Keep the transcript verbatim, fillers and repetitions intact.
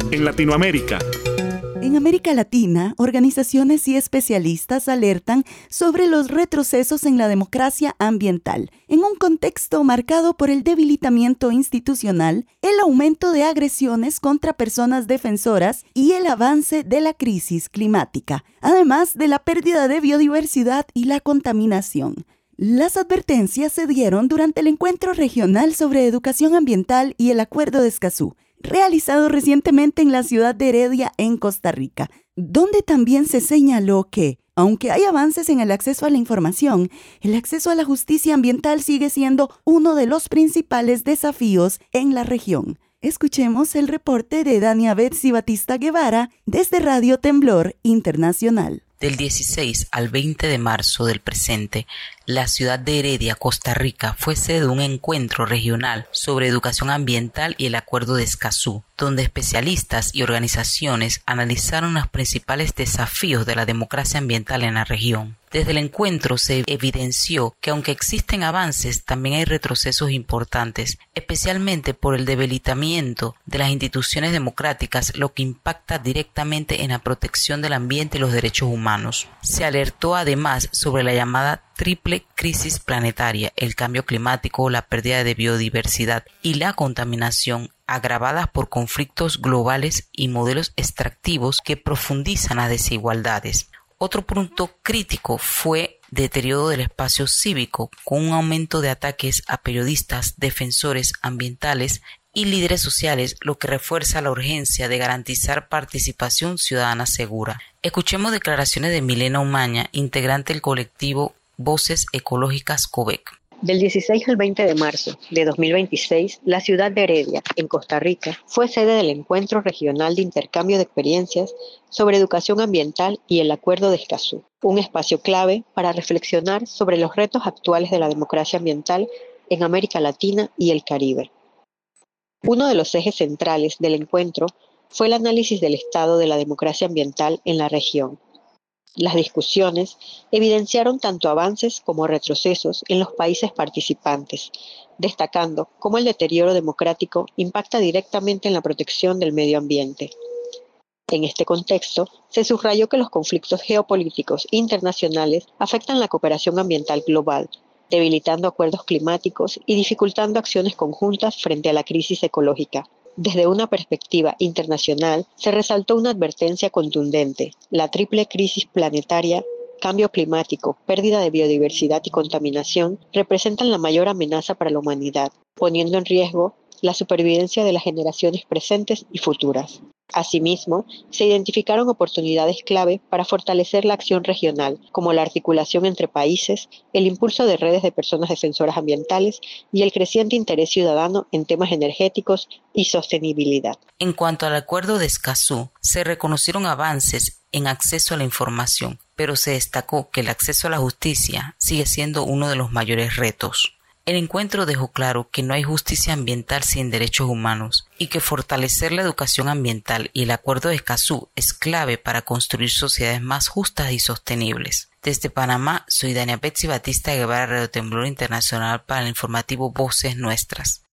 en Latinoamérica. En América Latina, organizaciones y especialistas alertan sobre los retrocesos en la democracia ambiental, en un contexto marcado por el debilitamiento institucional, el aumento de agresiones contra personas defensoras y el avance de la crisis climática, además de la pérdida de biodiversidad y la contaminación. Las advertencias se dieron durante el Encuentro Regional sobre Educación Ambiental y el Acuerdo de Escazú, realizado recientemente en la ciudad de Heredia, en Costa Rica, donde también se señaló que, aunque hay avances en el acceso a la información, el acceso a la justicia ambiental sigue siendo uno de los principales desafíos en la región. Escuchemos el reporte de Dania Betsy Batista Guevara desde Radio Temblor Internacional. Del dieciséis al veinte de marzo del presente, la ciudad de Heredia, Costa Rica, fue sede de un encuentro regional sobre educación ambiental y el Acuerdo de Escazú, donde especialistas y organizaciones analizaron los principales desafíos de la democracia ambiental en la región. Desde el encuentro se evidenció que aunque existen avances, también hay retrocesos importantes, especialmente por el debilitamiento de las instituciones democráticas, lo que impacta directamente en la protección del ambiente y los derechos humanos. Se alertó además sobre la llamada triple crisis planetaria, el cambio climático, la pérdida de biodiversidad y la contaminación, agravadas por conflictos globales y modelos extractivos que profundizan las desigualdades. Otro punto crítico fue deterioro del espacio cívico, con un aumento de ataques a periodistas, defensores ambientales y líderes sociales, lo que refuerza la urgencia de garantizar participación ciudadana segura. Escuchemos declaraciones de Milena Umaña, integrante del colectivo Voces Ecológicas COVEC. Del dieciséis al veinte de marzo de dos mil veintiséis, la ciudad de Heredia, en Costa Rica, fue sede del Encuentro Regional de Intercambio de Experiencias sobre Educación Ambiental y el Acuerdo de Escazú, un espacio clave para reflexionar sobre los retos actuales de la democracia ambiental en América Latina y el Caribe. Uno de los ejes centrales del encuentro fue el análisis del estado de la democracia ambiental en la región. Las discusiones evidenciaron tanto avances como retrocesos en los países participantes, destacando cómo el deterioro democrático impacta directamente en la protección del medio ambiente. En este contexto, se subrayó que los conflictos geopolíticos internacionales afectan la cooperación ambiental global, debilitando acuerdos climáticos y dificultando acciones conjuntas frente a la crisis ecológica. Desde una perspectiva internacional, se resaltó una advertencia contundente: la triple crisis planetaria, cambio climático, pérdida de biodiversidad y contaminación representan la mayor amenaza para la humanidad, poniendo en riesgo la supervivencia de las generaciones presentes y futuras. Asimismo, se identificaron oportunidades clave para fortalecer la acción regional, como la articulación entre países, el impulso de redes de personas defensoras ambientales y el creciente interés ciudadano en temas energéticos y sostenibilidad. En cuanto al Acuerdo de Escazú, se reconocieron avances en acceso a la información, pero se destacó que el acceso a la justicia sigue siendo uno de los mayores retos. El encuentro dejó claro que no hay justicia ambiental sin derechos humanos y que fortalecer la educación ambiental y el Acuerdo de Escazú es clave para construir sociedades más justas y sostenibles. Desde Panamá, soy Dania Betsy Batista Guevara, Radio Temblor Internacional, para el informativo Voces Nuestras.